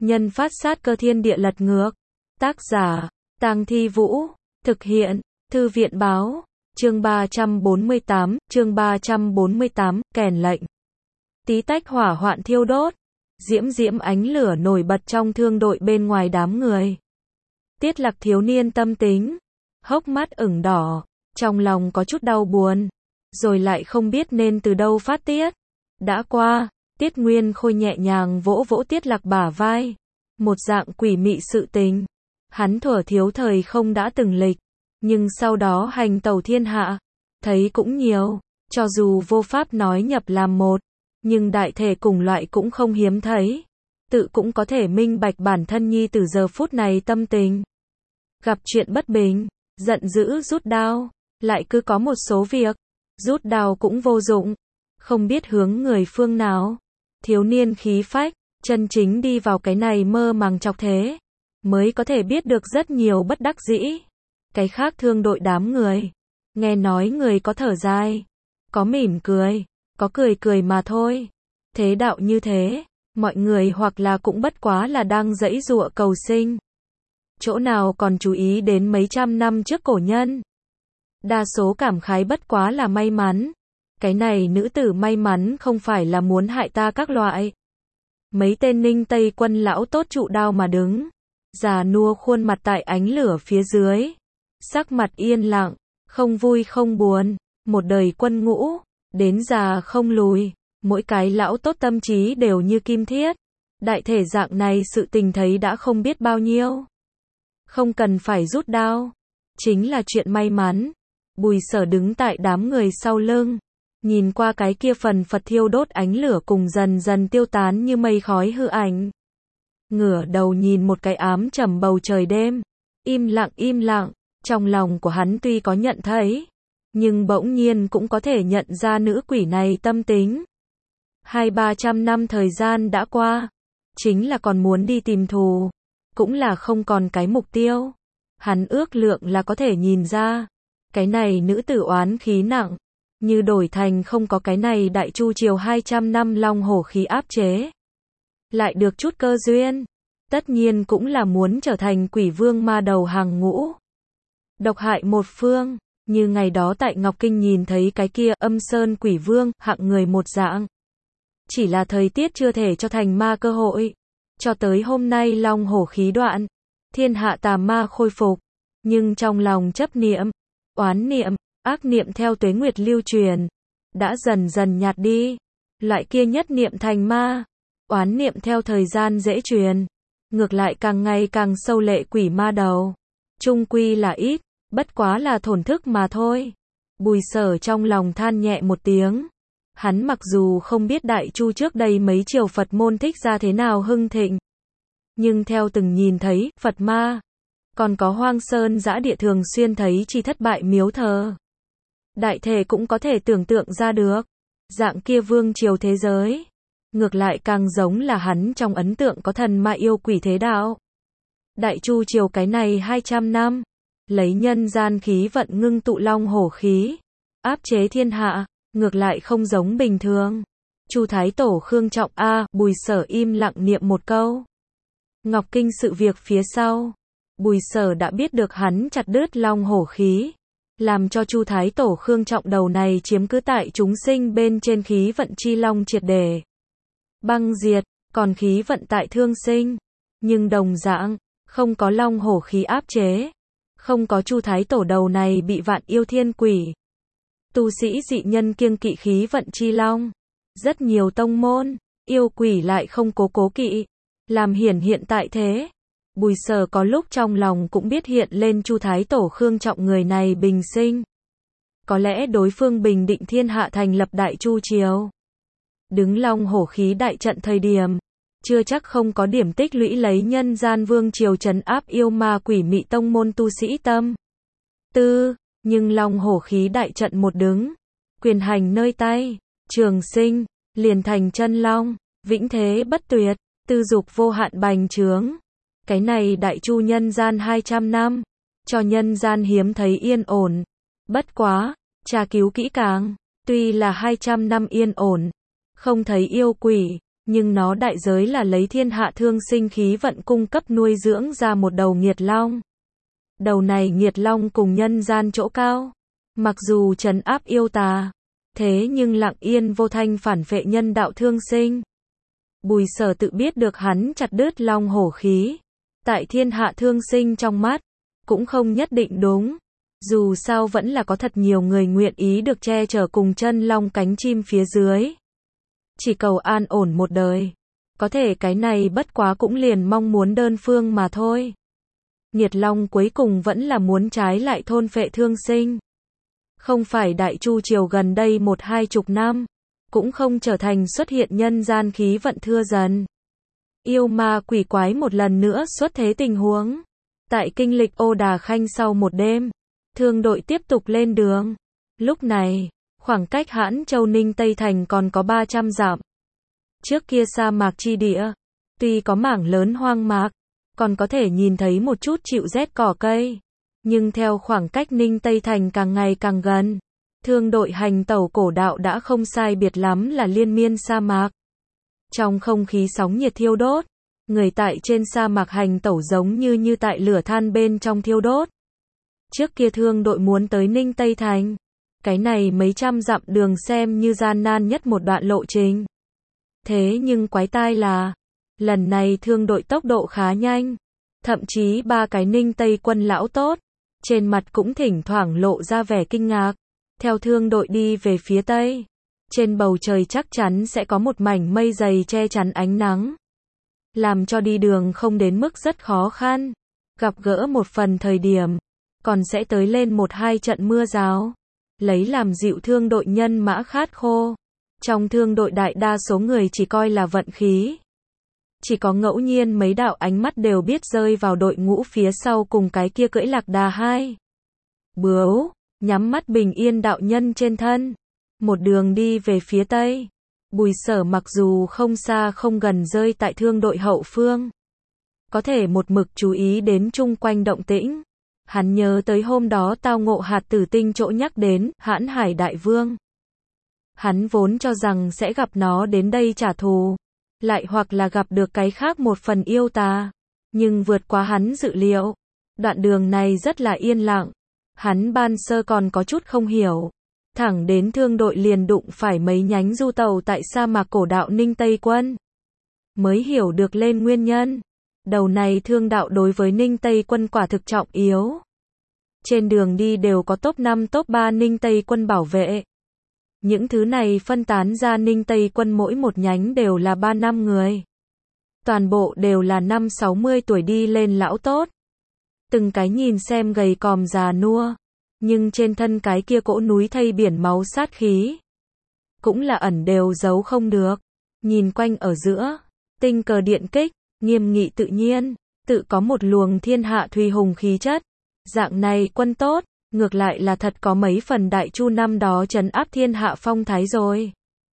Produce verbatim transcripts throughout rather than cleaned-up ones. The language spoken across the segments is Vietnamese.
Nhân phát sát cơ thiên địa lật ngược. Tác giả, Tang Thi Vũ. Thực hiện, Thư viện báo. Chương ba trăm bốn mươi tám, chương ba trăm bốn mươi tám, kèn lệnh. Tí tách hỏa hoạn thiêu đốt. Diễm diễm ánh lửa nổi bật trong thương đội bên ngoài đám người. Tiết Lạc thiếu niên tâm tính. Hốc mắt ửng đỏ. Trong lòng có chút đau buồn. Rồi lại không biết nên từ đâu phát tiết. Đã qua. Tiết Nguyên Khôi nhẹ nhàng vỗ vỗ Tiết Lạc bả vai. Một dạng quỷ mị sự tình. Hắn thuở thiếu thời không đã từng lịch. Nhưng sau đó hành tẩu thiên hạ. Thấy cũng nhiều. Cho dù vô pháp nói nhập làm một. Nhưng đại thể cùng loại cũng không hiếm thấy. Tự cũng có thể minh bạch bản thân nhi từ giờ phút này tâm tình. Gặp chuyện bất bình. Giận dữ rút đao. Lại cứ có một số việc. Rút đao cũng vô dụng. Không biết hướng người phương nào. Thiếu niên khí phách. Chân chính đi vào cái này mơ màng chọc thế. Mới có thể biết được rất nhiều bất đắc dĩ. Cái khác thương đội đám người. Nghe nói người có thở dài. Có mỉm cười. Có cười cười mà thôi. Thế đạo như thế. Mọi người hoặc là cũng bất quá là đang giãy giụa cầu sinh. Chỗ nào còn chú ý đến mấy trăm năm trước cổ nhân. Đa số cảm khái bất quá là may mắn. Cái này nữ tử may mắn không phải là muốn hại ta các loại. Mấy tên Ninh Tây quân lão tốt trụ đao mà đứng. Già nua khuôn mặt tại ánh lửa phía dưới. Sắc mặt yên lặng. Không vui không buồn. Một đời quân ngũ. Đến già không lùi. Mỗi cái lão tốt tâm trí đều như kim thiết. Đại thể dạng này sự tình thấy đã không biết bao nhiêu. Không cần phải rút đao. Chính là chuyện may mắn. Bùi Sở đứng tại đám người sau lưng. Nhìn qua cái kia phần phật thiêu đốt ánh lửa cùng dần dần tiêu tán như mây khói hư ảnh. Ngửa đầu nhìn một cái ám trầm bầu trời đêm. Im lặng im lặng. Trong lòng của hắn tuy có nhận thấy. Nhưng bỗng nhiên cũng có thể nhận ra nữ quỷ này tâm tính. Hai ba trăm năm thời gian đã qua. Chính là còn muốn đi tìm thù. Cũng là không còn cái mục tiêu. Hắn ước lượng là có thể nhìn ra. Cái này nữ tử oán khí nặng. Như đổi thành không có cái này đại chu triều hai trăm năm long hổ khí áp chế. Lại được chút cơ duyên. Tất nhiên cũng là muốn trở thành quỷ vương ma đầu hàng ngũ. Độc hại một phương. Như ngày đó tại Ngọc Kinh nhìn thấy cái kia âm sơn quỷ vương, hạng người một dạng. Chỉ là thời tiết chưa thể cho thành ma cơ hội. Cho tới hôm nay long hổ khí đoạn. Thiên hạ tà ma khôi phục. Nhưng trong lòng chấp niệm, oán niệm, ác niệm theo tuế nguyệt lưu truyền. Đã dần dần nhạt đi. Loại kia nhất niệm thành ma. Oán niệm theo thời gian dễ truyền. Ngược lại càng ngày càng sâu lệ quỷ ma đầu. Trung quy là ít. Bất quá là thổn thức mà thôi. Bùi Sở trong lòng than nhẹ một tiếng. Hắn mặc dù không biết đại chu trước đây mấy triều Phật môn thích ra thế nào hưng thịnh. Nhưng theo từng nhìn thấy Phật ma. Còn có hoang sơn dã địa thường xuyên thấy chi thất bại miếu thờ. Đại thể cũng có thể tưởng tượng ra được. Dạng kia vương triều thế giới. Ngược lại càng giống là hắn trong ấn tượng có thần ma yêu quỷ thế đạo. Đại chu triều cái này hai trăm năm. Lấy nhân gian khí vận ngưng tụ long hổ khí. Áp chế thiên hạ. Ngược lại không giống bình thường. Chu Thái Tổ Khương Trọng A. Bùi Sở im lặng niệm một câu. Ngọc Kinh sự việc phía sau. Bùi Sở đã biết được hắn chặt đứt long hổ khí. Làm cho Chu Thái Tổ Khương Trọng đầu này chiếm cứ tại chúng sinh bên trên khí vận chi long triệt để. Băng diệt. Còn khí vận tại thương sinh. Nhưng đồng dạng. Không có long hổ khí áp chế. Không có Chu Thái Tổ đầu này bị vạn yêu thiên quỷ. Tu sĩ dị nhân kiêng kỵ khí vận chi long. Rất nhiều tông môn, yêu quỷ lại không cố cố kỵ. Làm hiển hiện tại thế. Bùi Sở có lúc trong lòng cũng biết hiện lên Chu Thái Tổ Khương Trọng người này bình sinh. Có lẽ đối phương bình định thiên hạ thành lập đại chu triều. Đứng long hổ khí đại trận thời điểm. Chưa chắc không có điểm tích lũy lấy nhân gian vương triều trấn áp yêu ma quỷ mị tông môn tu sĩ tâm. Tư. Nhưng long hổ khí đại trận một đứng. Quyền hành nơi tay. Trường sinh. Liền thành chân long. Vĩnh thế bất tuyệt. Tư dục vô hạn bành trướng. Cái này đại chu nhân gian hai trăm năm. Cho nhân gian hiếm thấy yên ổn. Bất quá. Tra cứu kỹ càng. Tuy là hai trăm năm yên ổn. Không thấy yêu quỷ. Nhưng nó đại giới là lấy thiên hạ thương sinh khí vận cung cấp nuôi dưỡng ra một đầu nghiệt long. Đầu này nghiệt long cùng nhân gian chỗ cao. Mặc dù trấn áp yêu tà, thế nhưng lặng yên vô thanh phản vệ nhân đạo thương sinh. Bùi Sở tự biết được hắn chặt đứt long hổ khí. Tại thiên hạ thương sinh trong mắt, cũng không nhất định đúng. Dù sao vẫn là có thật nhiều người nguyện ý được che chở cùng chân long cánh chim phía dưới. Chỉ cầu an ổn một đời. Có thể cái này bất quá cũng liền mong muốn đơn phương mà thôi. Nghiệt long cuối cùng vẫn là muốn trái lại thôn phệ thương sinh. Không phải Đại Chu triều gần đây một hai chục năm, cũng không trở thành xuất hiện nhân gian khí vận thưa dần. Yêu ma quỷ quái một lần nữa xuất thế tình huống. Tại kinh lịch Ô Đà Khanh sau một đêm, thương đội tiếp tục lên đường. Lúc này, khoảng cách Hãn Châu Ninh Tây Thành còn có ba trăm dặm. Trước kia sa mạc chi địa, tuy có mảng lớn hoang mạc, còn có thể nhìn thấy một chút chịu rét cỏ cây. Nhưng theo khoảng cách Ninh Tây Thành càng ngày càng gần, thương đội hành tẩu cổ đạo đã không sai biệt lắm là liên miên sa mạc. Trong không khí sóng nhiệt thiêu đốt, người tại trên sa mạc hành tẩu giống như như tại lửa than bên trong thiêu đốt. Trước kia thương đội muốn tới Ninh Tây Thành, cái này mấy trăm dặm đường xem như gian nan nhất một đoạn lộ trình. Thế nhưng quái tai là, lần này thương đội tốc độ khá nhanh, thậm chí ba cái Ninh Tây quân lão tốt, trên mặt cũng thỉnh thoảng lộ ra vẻ kinh ngạc. Theo thương đội đi về phía Tây, trên bầu trời chắc chắn sẽ có một mảnh mây dày che chắn ánh nắng, làm cho đi đường không đến mức rất khó khăn. Gặp gỡ một phần thời điểm, còn sẽ tới lên một hai trận mưa rào, lấy làm dịu thương đội nhân mã khát khô. Trong thương đội đại đa số người chỉ coi là vận khí. Chỉ có ngẫu nhiên mấy đạo ánh mắt đều biết rơi vào đội ngũ phía sau cùng cái kia cưỡi lạc đà hai. Bướu, nhắm mắt bình yên đạo nhân trên thân. Một đường đi về phía Tây. Bùi Sở mặc dù không xa không gần rơi tại thương đội hậu phương. Có thể một mực chú ý đến chung quanh động tĩnh. Hắn nhớ tới hôm đó tao ngộ hạt tử tinh chỗ nhắc đến, Hãn Hải Đại Vương. Hắn vốn cho rằng sẽ gặp nó đến đây trả thù, lại hoặc là gặp được cái khác một phần yêu tà. Nhưng vượt quá hắn dự liệu, đoạn đường này rất là yên lặng. Hắn ban sơ còn có chút không hiểu. Thẳng đến thương đội liền đụng phải mấy nhánh du tàu tại sa mạc cổ đạo Ninh Tây Quân. Mới hiểu được lên nguyên nhân. Đầu này thương đạo đối với Ninh Tây Quân quả thực trọng yếu. Trên đường đi đều có top năm top ba Ninh Tây Quân bảo vệ. Những thứ này phân tán ra Ninh Tây Quân mỗi một nhánh đều là ba năm người. Toàn bộ đều là năm sáu mươi tuổi đi lên lão tốt. Từng cái nhìn xem gầy còm già nua. Nhưng trên thân cái kia cỗ núi thây biển máu sát khí. Cũng là ẩn đều giấu không được. Nhìn quanh ở giữa. Tinh cờ điện kích. Nghiêm nghị tự nhiên. Tự có một luồng thiên hạ thùy hùng khí chất. Dạng này quân tốt. Ngược lại là thật có mấy phần Đại Chu năm đó trấn áp thiên hạ phong thái rồi.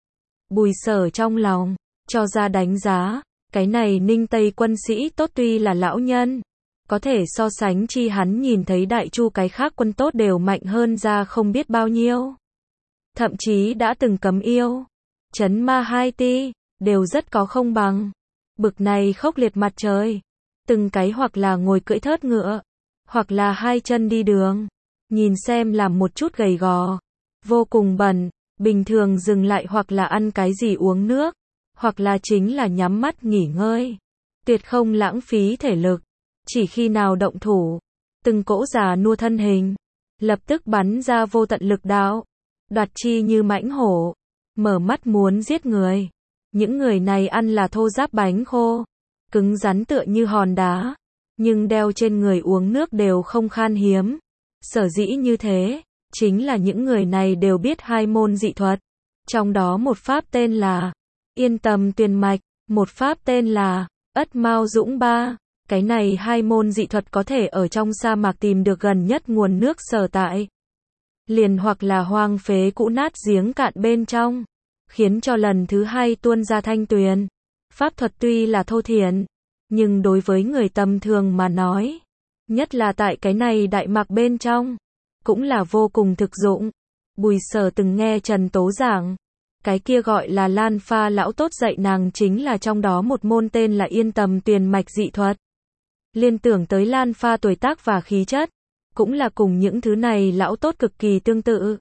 Bùi Sở trong lòng. Cho ra đánh giá. Cái này Ninh Tây quân sĩ tốt tuy là lão nhân. Có thể so sánh chi hắn nhìn thấy Đại Chu cái khác quân tốt đều mạnh hơn ra không biết bao nhiêu. Thậm chí đã từng cấm yêu. Trấn ma hai ti. Đều rất có không bằng. Bực này khốc liệt mặt trời. Từng cái hoặc là ngồi cưỡi thớt ngựa. Hoặc là hai chân đi đường. Nhìn xem làm một chút gầy gò. Vô cùng bẩn. Bình thường dừng lại hoặc là ăn cái gì uống nước. Hoặc là chính là nhắm mắt nghỉ ngơi. Tuyệt không lãng phí thể lực. Chỉ khi nào động thủ. Từng cỗ già nua thân hình. Lập tức bắn ra vô tận lực đạo. Đoạt chi như mãnh hổ. Mở mắt muốn giết người. Những người này ăn là thô giáp bánh khô. Cứng rắn tựa như hòn đá. Nhưng đeo trên người uống nước đều không khan hiếm. Sở dĩ như thế. Chính là những người này đều biết hai môn dị thuật. Trong đó một pháp tên là Yên Tầm Tuyền Mạch. Một pháp tên là Ất Mao Dũng Ba. Cái này hai môn dị thuật có thể ở trong sa mạc tìm được gần nhất nguồn nước sở tại. Liền hoặc là hoang phế cũ nát giếng cạn bên trong. Khiến cho lần thứ hai tuôn ra thanh tuyền. Pháp thuật tuy là thô thiển. Nhưng đối với người tầm thường mà nói. Nhất là tại cái này đại mạc bên trong. Cũng là vô cùng thực dụng. Bùi Sở từng nghe Trần Tố giảng. Cái kia gọi là Lan Pha lão tốt dạy nàng chính là trong đó một môn tên là Yên Tầm Tuyền Mạch dị thuật. Liên tưởng tới Lan Pha tuổi tác và khí chất, cũng là cùng những thứ này lão tốt cực kỳ tương tự.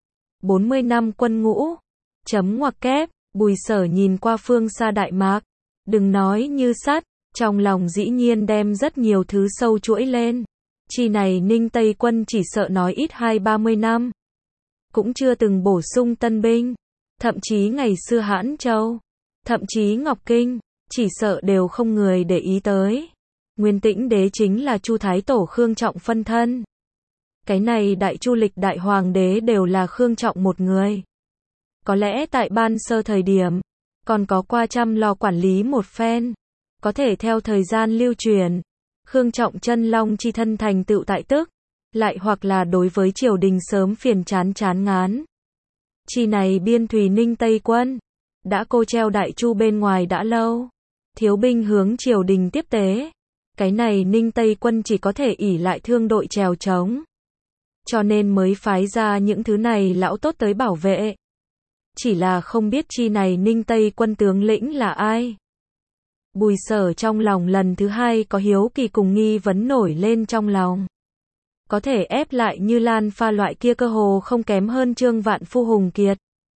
bốn mươi năm quân ngũ. Chấm ngoặc kép, Bùi Sở nhìn qua phương xa Đại Mạc. Đừng nói như sắt, trong lòng dĩ nhiên đem rất nhiều thứ sâu chuỗi lên. Chi này Ninh Tây quân chỉ sợ nói ít hai ba mươi năm. Cũng chưa từng bổ sung tân binh. Thậm chí ngày xưa Hãn Châu, thậm chí Ngọc Kinh, chỉ sợ đều không người để ý tới. Nguyên Tĩnh đế chính là Chu Thái Tổ Khương Trọng phân thân. Cái này đại chu lịch đại hoàng đế đều là Khương Trọng một người. Có lẽ tại ban sơ thời điểm, còn có qua chăm lo quản lý một phen. Có thể theo thời gian lưu truyền, Khương Trọng chân long chi thân thành tựu tại tức, lại hoặc là đối với triều đình sớm phiền chán chán ngán. Chi này biên thùy Ninh Tây quân, đã cô treo đại chu bên ngoài đã lâu. Thiếu binh hướng triều đình tiếp tế. Cái này Ninh Tây quân chỉ có thể ỷ lại thương đội trèo trống. Cho nên mới phái ra những thứ này lão tốt tới bảo vệ. Chỉ là không biết chi này Ninh Tây quân tướng lĩnh là ai. Bùi Sở trong lòng lần thứ hai có hiếu kỳ cùng nghi vấn nổi lên trong lòng. Có thể ép lại như Lan Pha loại kia cơ hồ không kém hơn Trương Vạn Phu Hùng Kiệt.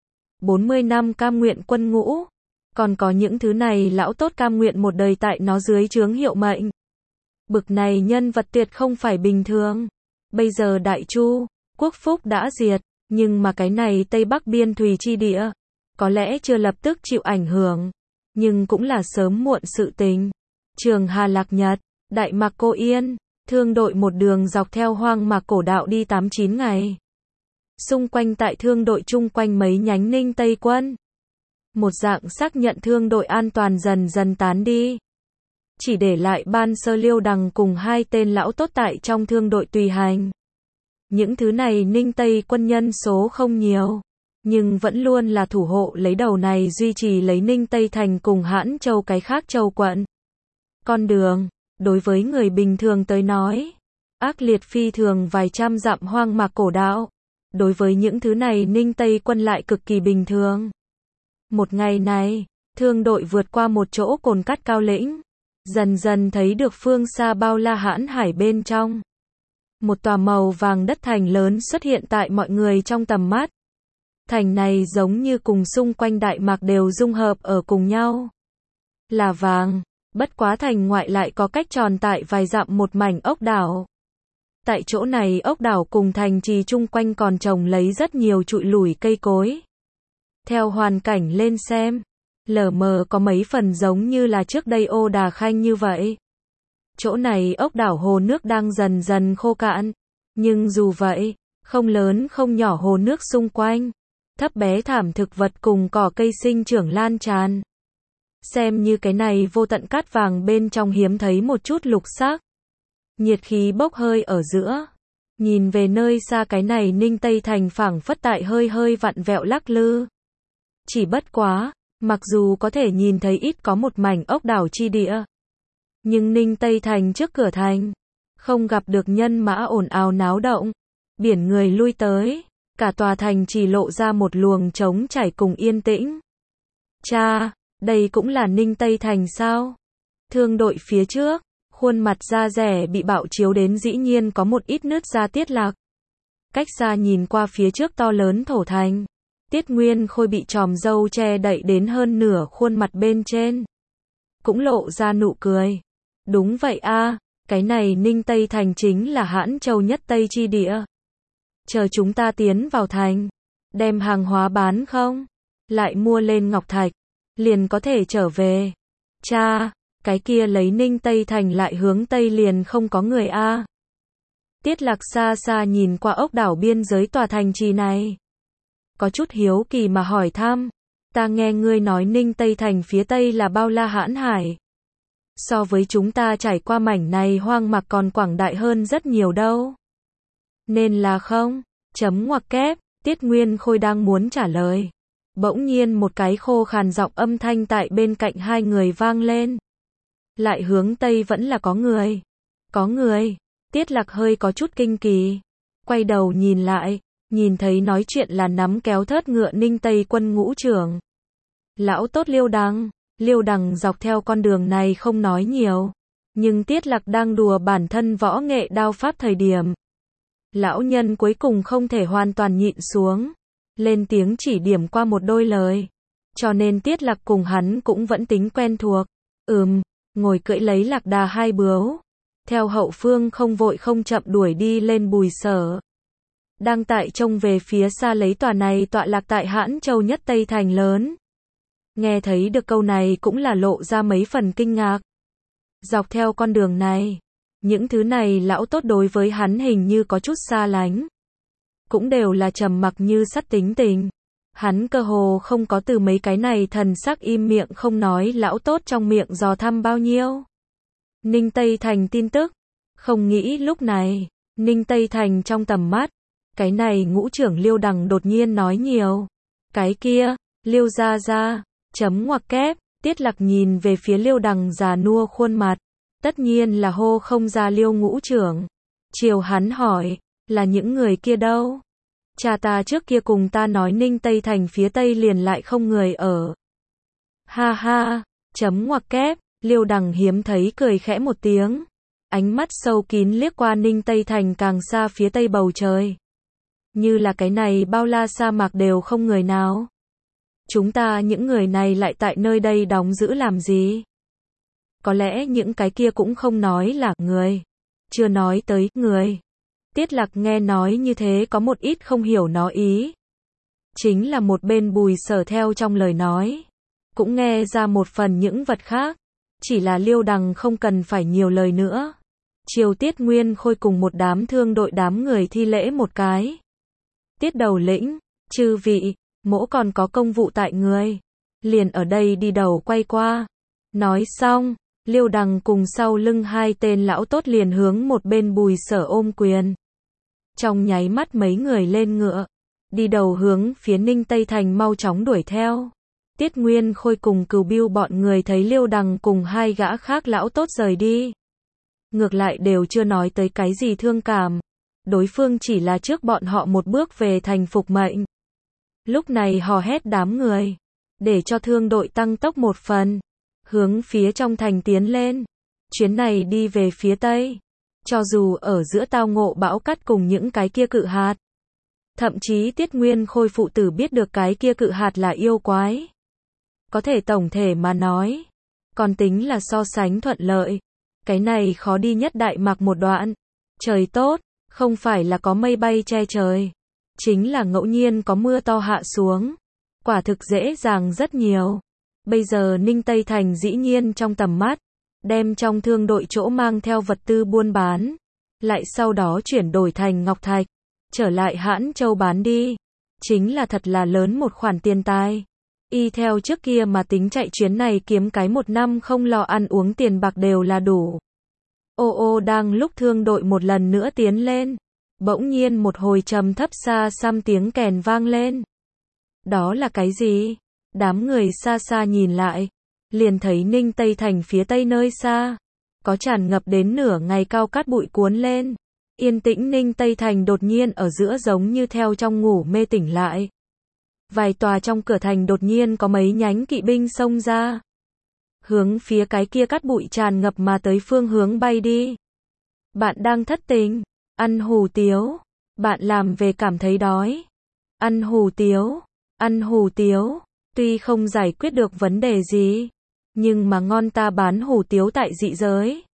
bốn mươi năm cam nguyện quân ngũ. Còn có những thứ này lão tốt cam nguyện một đời tại nó dưới trướng hiệu mệnh. Bực này nhân vật tuyệt không phải bình thường. Bây giờ Đại Chu, quốc phúc đã diệt, nhưng mà cái này Tây Bắc biên thùy chi địa, có lẽ chưa lập tức chịu ảnh hưởng, nhưng cũng là sớm muộn sự tình. Trường Hà Lạc Nhật, Đại Mạc Cô Yên, thương đội một đường dọc theo hoang mạc cổ đạo đi tám chín ngày. Xung quanh tại thương đội chung quanh mấy nhánh Ninh Tây quân. Một dạng xác nhận thương đội an toàn dần dần tán đi. Chỉ để lại Ban Sơ Liêu Đằng cùng hai tên lão tốt tại trong thương đội tùy hành. Những thứ này Ninh Tây quân nhân số không nhiều, nhưng vẫn luôn là thủ hộ lấy đầu này duy trì lấy Ninh Tây thành cùng Hãn Châu cái khác châu quận. Con đường, đối với người bình thường tới nói, ác liệt phi thường vài trăm dặm hoang mạc cổ đạo. Đối với những thứ này Ninh Tây quân lại cực kỳ bình thường. Một ngày này, thương đội vượt qua một chỗ cồn cắt cao lĩnh, dần dần thấy được phương xa bao la hãn hải bên trong. Một tòa màu vàng đất thành lớn xuất hiện tại mọi người trong tầm mắt. Thành này giống như cùng xung quanh Đại Mạc đều dung hợp ở cùng nhau. Là vàng, bất quá thành ngoại lại có cách tròn tại vài dặm một mảnh ốc đảo. Tại chỗ này ốc đảo cùng thành trì chung quanh còn trồng lấy rất nhiều trụi lủi cây cối. Theo hoàn cảnh lên xem, lờ mờ có mấy phần giống như là trước đây Ô Đà Khanh như vậy. Chỗ này ốc đảo hồ nước đang dần dần khô cạn, nhưng dù vậy, không lớn không nhỏ hồ nước xung quanh, thấp bé thảm thực vật cùng cỏ cây sinh trưởng lan tràn. Xem như cái này vô tận cát vàng bên trong hiếm thấy một chút lục sắc. Nhiệt khí bốc hơi ở giữa. Nhìn về nơi xa cái này Ninh Tây thành phảng phất tại hơi hơi vặn vẹo lắc lư. Chỉ bất quá, mặc dù có thể nhìn thấy ít có một mảnh ốc đảo chi địa, nhưng Ninh Tây thành trước cửa thành, không gặp được nhân mã ồn ào náo động, biển người lui tới, cả tòa thành chỉ lộ ra một luồng trống trải cùng yên tĩnh. Cha, đây cũng là Ninh Tây thành sao? Thương đội phía trước, khuôn mặt da rẻ bị bạo chiếu đến dĩ nhiên có một ít nứt da Tiết Lạc. Cách xa nhìn qua phía trước to lớn thổ thành, Tiết Nguyên Khôi bị chòm râu che đậy đến hơn nửa khuôn mặt bên trên, cũng lộ ra nụ cười. Đúng vậy a, cái này Ninh Tây thành chính là Hãn Châu nhất Tây chi địa. Chờ chúng ta tiến vào thành, đem hàng hóa bán không, lại mua lên ngọc thạch, liền có thể trở về. Cha, cái kia lấy Ninh Tây thành lại hướng Tây liền không có người a. Tiết Lạc xa xa nhìn qua ốc đảo biên giới tòa thành trì này, có chút hiếu kỳ mà hỏi thăm, ta nghe ngươi nói Ninh Tây thành phía Tây là bao la hãn hải. So với chúng ta trải qua mảnh này hoang mạc còn quảng đại hơn rất nhiều đâu. Nên là không, chấm ngoặc kép, Tiết Nguyên Khôi đang muốn trả lời. Bỗng nhiên một cái khô khàn giọng âm thanh tại bên cạnh hai người vang lên. Lại hướng Tây vẫn là có người. Có người, Tiết Lạc hơi có chút kinh kỳ. Quay đầu nhìn lại, nhìn thấy nói chuyện là nắm kéo thớt ngựa Ninh Tây quân ngũ trưởng. Lão tốt Liêu Đằng, Liêu Đằng dọc theo con đường này không nói nhiều, nhưng Tiết Lạc đang đùa bản thân võ nghệ đao pháp thời điểm. Lão nhân cuối cùng không thể hoàn toàn nhịn xuống, lên tiếng chỉ điểm qua một đôi lời, cho nên Tiết Lạc cùng hắn cũng vẫn tính quen thuộc. Ừm, ngồi cưỡi lấy lạc đà hai bướu, theo hậu phương không vội không chậm đuổi đi lên Bùi Sở. Đang tại trông về phía xa lấy tòa này tọa lạc tại Hãn Châu nhất Tây thành lớn. Nghe thấy được câu này cũng là lộ ra mấy phần kinh ngạc. Dọc theo con đường này, những thứ này lão tốt đối với hắn hình như có chút xa lánh. Cũng đều là trầm mặc như sắt tính tình. Hắn cơ hồ không có từ mấy cái này thần sắc im miệng không nói lão tốt trong miệng dò thăm bao nhiêu. Ninh Tây Thành tin tức. Không nghĩ lúc này, Ninh Tây Thành trong tầm mắt. Cái này ngũ trưởng Liêu Đằng đột nhiên nói nhiều. Cái kia, Liêu gia gia, chấm ngoặc kép, Tiết Lạc nhìn về phía Liêu Đằng già nua khuôn mặt. Tất nhiên là hô không ra Liêu ngũ trưởng. Chiều hắn hỏi, là những người kia đâu? Cha ta trước kia cùng ta nói Ninh Tây Thành phía Tây liền lại không người ở. Ha ha, chấm ngoặc kép, Liêu Đằng hiếm thấy cười khẽ một tiếng. Ánh mắt sâu kín liếc qua Ninh Tây Thành càng xa phía Tây bầu trời. Như là cái này bao la sa mạc đều không người nào. Chúng ta những người này lại tại nơi đây đóng giữ làm gì? Có lẽ những cái kia cũng không nói là người. Chưa nói tới người. Tiết Lạc nghe nói như thế có một ít không hiểu nó ý. Chính là một bên Bùi Sở theo trong lời nói. Cũng nghe ra một phần những vật khác. Chỉ là Liêu Đằng không cần phải nhiều lời nữa. Chiều Tiết Nguyên Khôi cùng một đám thương đội đám người thi lễ một cái. Tiết đầu lĩnh, chư vị, mỗ còn có công vụ tại người. Liền ở đây đi đầu quay qua. Nói xong, Liêu Đằng cùng sau lưng hai tên lão tốt liền hướng một bên Bùi Sở ôm quyền. Trong nháy mắt mấy người lên ngựa, đi đầu hướng phía Ninh Tây Thành mau chóng đuổi theo. Tiết Nguyên Khôi cùng Cừu Biêu bọn người thấy Liêu Đằng cùng hai gã khác lão tốt rời đi. Ngược lại đều chưa nói tới cái gì thương cảm. Đối phương chỉ là trước bọn họ một bước về thành phục mệnh. Lúc này hò hét đám người, để cho thương đội tăng tốc một phần, hướng phía trong thành tiến lên. Chuyến này đi về phía Tây. Cho dù ở giữa tao ngộ bão cát cùng những cái kia cự hạt. Thậm chí Tiết Nguyên Khôi phụ tử biết được cái kia cự hạt là yêu quái. Có thể tổng thể mà nói, còn tính là so sánh thuận lợi. Cái này khó đi nhất Đại Mạc một đoạn. Trời tốt, không phải là có mây bay che trời. Chính là ngẫu nhiên có mưa to hạ xuống. Quả thực dễ dàng rất nhiều. Bây giờ Ninh Tây Thành dĩ nhiên trong tầm mắt. Đem trong thương đội chỗ mang theo vật tư buôn bán. Lại sau đó chuyển đổi thành ngọc thạch. Trở lại Hãn Châu bán đi. Chính là thật là lớn một khoản tiền tài. Y theo trước kia mà tính chạy chuyến này kiếm cái một năm không lo ăn uống tiền bạc đều là đủ. Ô ô đang lúc thương đội một lần nữa tiến lên. Bỗng nhiên một hồi trầm thấp xa xăm tiếng kèn vang lên. Đó là cái gì? Đám người xa xa nhìn lại. Liền thấy Ninh Tây Thành phía tây nơi xa. Có tràn ngập đến nửa ngày cao cát bụi cuốn lên. Yên tĩnh Ninh Tây Thành đột nhiên ở giữa giống như theo trong ngủ mê tỉnh lại. Vài tòa trong cửa thành đột nhiên có mấy nhánh kỵ binh xông ra. Hướng phía cái kia cát bụi tràn ngập mà tới phương hướng bay đi. Bạn đang thất tình, ăn hủ tiếu. Bạn làm về cảm thấy đói. Ăn hủ tiếu, ăn hủ tiếu. Tuy không giải quyết được vấn đề gì, nhưng mà ngon ta bán hủ tiếu tại dị giới.